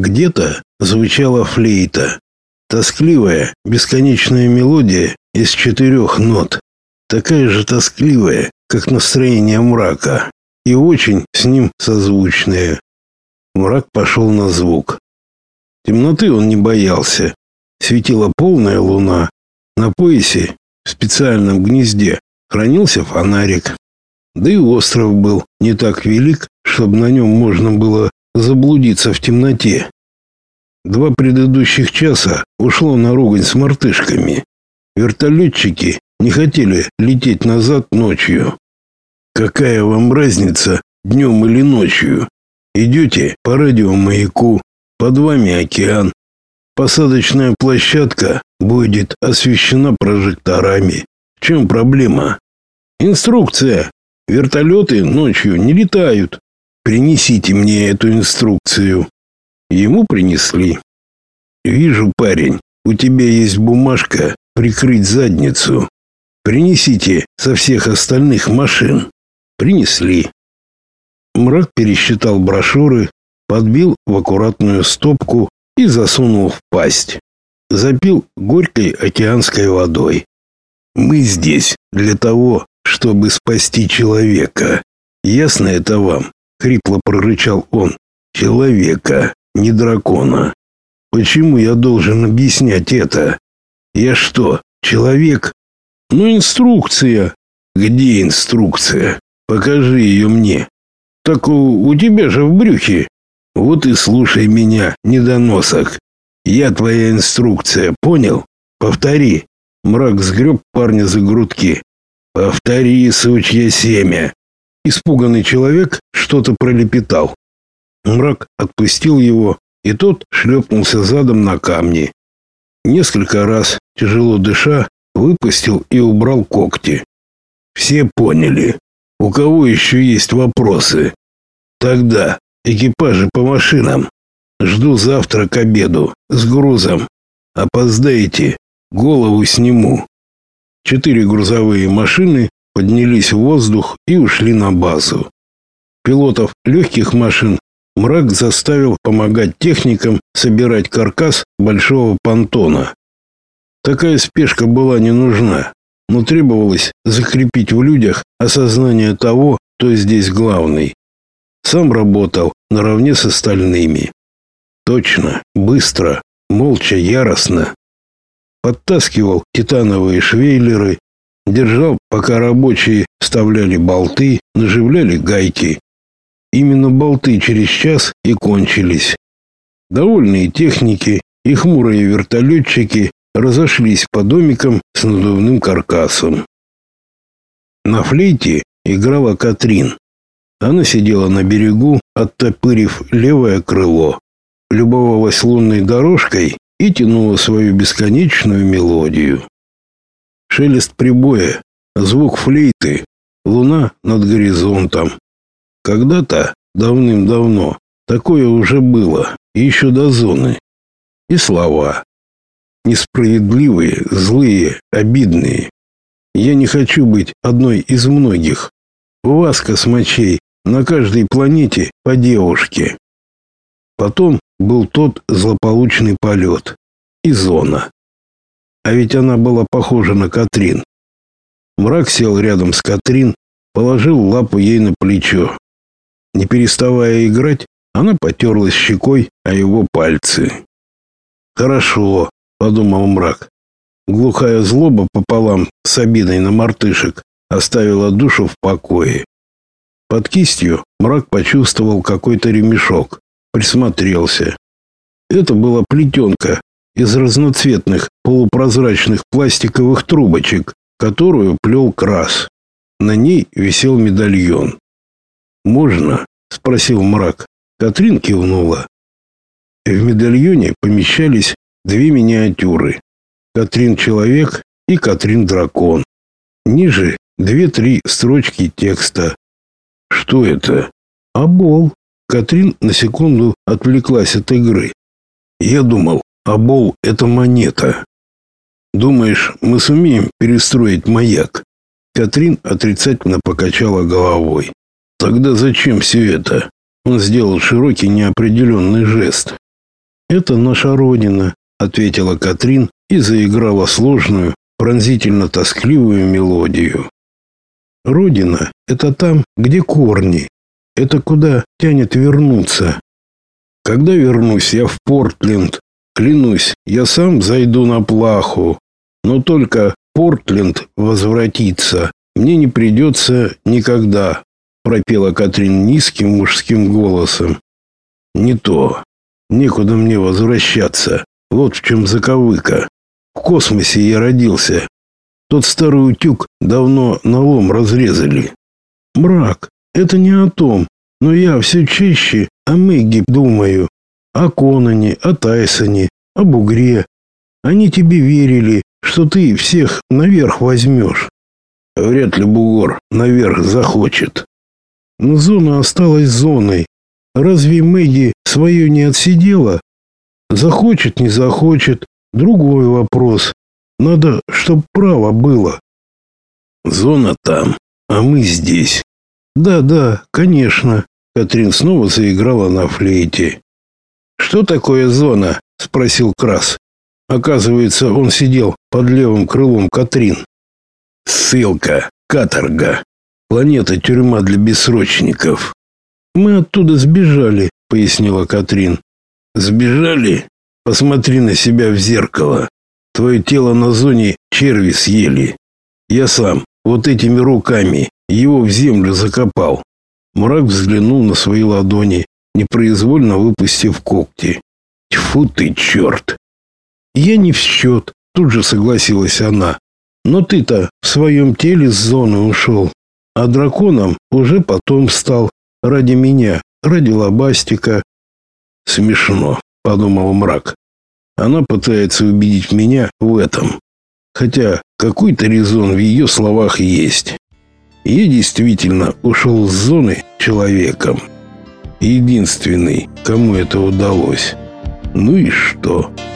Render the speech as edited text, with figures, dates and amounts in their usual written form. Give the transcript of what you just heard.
Где-то звучала флейта. Тоскливая, бесконечная мелодия из 4 нот. Такая же тоскливая, как настроение мрака. И очень с ним созвучная. Мрак пошел на звук. Темноты он не боялся. Светила полная луна. На поясе, в специальном гнезде, хранился фонарик. Да и остров был не так велик, чтобы на нем можно было заблудиться в темноте. 2 предыдущих часа ушло на ругань с мартышками. Вертолетчики не хотели лететь назад ночью. Какая вам разница, днем или ночью? Идете по радиомаяку, под вами океан. Посадочная площадка будет освещена прожекторами. В чем проблема? Инструкция. Вертолеты ночью не летают. Принесите мне эту инструкцию. Ему принесли. Вижу, парень, у тебя есть бумажка прикрыть задницу. Принесите со всех остальных машин. Принесли. Мрак пересчитал брошюры, подбил в аккуратную стопку и засунул в пасть. Запил горькой океанской водой. Мы здесь для того, чтобы спасти человека. Ясно это вам? Хрипло прорычал он. Человека, не дракона. Почему я должен объяснять это? Я что, человек? Ну, инструкция. Где инструкция? Покажи ее мне. Так у тебя же в брюхе. Вот и слушай меня, недоносок. Я твоя инструкция, понял? Повтори. Мрак сгреб парня за грудки. Повтори, сучье семя. Испуганный человек что-то пролепетал. Мрак отпустил его, и тот шлепнулся задом на камни. Несколько раз, тяжело дыша, выпустил и убрал когти. Все поняли. У кого еще есть вопросы? Тогда экипажи по машинам. Жду завтра к обеду с грузом. Опоздаете, голову сниму. 4 грузовые машины поднялись в воздух и ушли на базу. Пилотов легких машин Мрак заставил помогать техникам собирать каркас большого понтона. Такая спешка была не нужна, но требовалось закрепить в людях осознание того, кто здесь главный. Сам работал наравне с остальными. Точно, быстро, молча, яростно. Подтаскивал титановые швейлеры, держал, пока рабочие вставляли болты, наживляли гайки. Именно болты через час и кончились. Довольные техники и хмурые вертолетчики разошлись по домикам с надувным каркасом. На флейте играла Катрин. Она сидела на берегу, оттопырив левое крыло, любовалась лунной дорожкой и тянула свою бесконечную мелодию. Шелест прибоя, звук флейты, луна над горизонтом. Когда-то, давным-давно, такое уже было, еще до зоны. И слова. Несправедливые, злые, обидные. Я не хочу быть одной из многих. У вас, космачей, на каждой планете по девушке. Потом был тот злополучный полет. И зона. А ведь она была похожа на Катрин. Мрак сел рядом с Катрин, положил лапу ей на плечо. Не переставая играть, она потерлась щекой о его пальцы. «Хорошо», — подумал Мрак. Глухая злоба пополам с обидой на мартышек оставила душу в покое. Под кистью Мрак почувствовал какой-то ремешок, присмотрелся. Это была плетенка из разноцветных полупрозрачных пластиковых трубочек, которую плел Крас. На ней висел медальон. «Можно?» — спросил Мрак. Катрин кивнула. В медальоне помещались 2 миниатюры. Катрин-человек и Катрин-дракон. Ниже 2-3 строчки текста. «Что это?» «Обол». Катрин на секунду отвлеклась от игры. «Я думал, обол — это монета. Думаешь, мы сумеем перестроить маяк?» Катрин отрицательно покачала головой. «Тогда зачем все это?» Он сделал широкий неопределенный жест. «Это наша родина», — ответила Катрин и заиграла сложную, пронзительно-тоскливую мелодию. «Родина — это там, где корни. Это куда тянет вернуться. Когда вернусь я в Портленд, клянусь, я сам зайду на плаху. Но только Портленд возвратиться мне не придется никогда», — пропела Катрин низким мужским голосом. «Не то. Некуда мне возвращаться. Вот в чем заковыка. В космосе я родился. Тот старый утюг давно налом разрезали. Мрак, это не о том, но я все чаще о Мэгги думаю. О Конане, о Тайсоне, о бугре. Они тебе верили, что ты всех наверх возьмешь. Вряд ли бугор наверх захочет. Но зона осталась зоной. Разве Мэгги свое не отсидела? Захочет, не захочет, другой вопрос. Надо, чтоб право было. Зона там, а мы здесь. Да, конечно. Катрин снова заиграла на флейте. Что такое зона? Спросил Крас. Оказывается, он сидел под левым крылом Катрин. Ссылка, каторга. Планета-тюрьма для бессрочников. Мы оттуда сбежали, пояснила Катрин. Сбежали? Посмотри на себя в зеркало. Твое тело на зоне черви съели. Я сам вот этими руками его в землю закопал. Мрак взглянул на свои ладони, непроизвольно выпустив когти. Тьфу ты, черт! Я не в счет, тут же согласилась она. Но ты-то в своем теле с зоны ушел, а драконом уже потом стал. Ради меня, ради лобастика. Смешно, подумал Мрак. Она пытается убедить меня в этом. Хотя какой-то резон в ее словах есть. Я действительно ушел с зоны человеком. Единственный, кому это удалось. Ну и что?